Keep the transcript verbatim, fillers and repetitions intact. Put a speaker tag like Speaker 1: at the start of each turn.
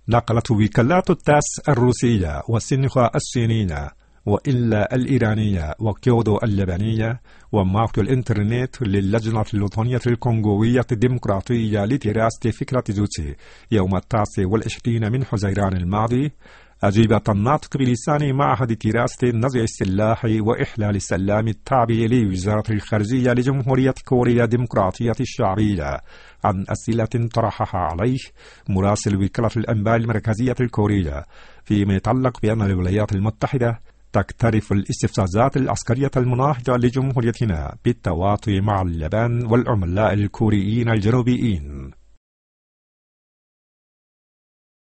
Speaker 1: نقلت وكالات التاس الروسية وسينخوا الصينية وإلا الإيرانية وكيودو اليابانية وموقع الإنترنت للجنة الوطنية الكونغوية الديمقراطية لدراسة فكرة جوتسي يوم التاسع والعشرين من حزيران الماضي أجيبت الناطق بلسان معهد دراسة نزع السلاح وإحلال السلام التابع لوزارة الخارجية لجمهورية كوريا الديمقراطية الشعبية عن أسئلة طرحها عليه مراسل وكالة الأنباء المركزية الكورية فيما يتعلق بأن الولايات المتحدة تقترف الاستفزازات العسكرية المناهضة لجمهوريتنا بالتواطؤ مع اليابان والعملاء الكوريين الجنوبيين.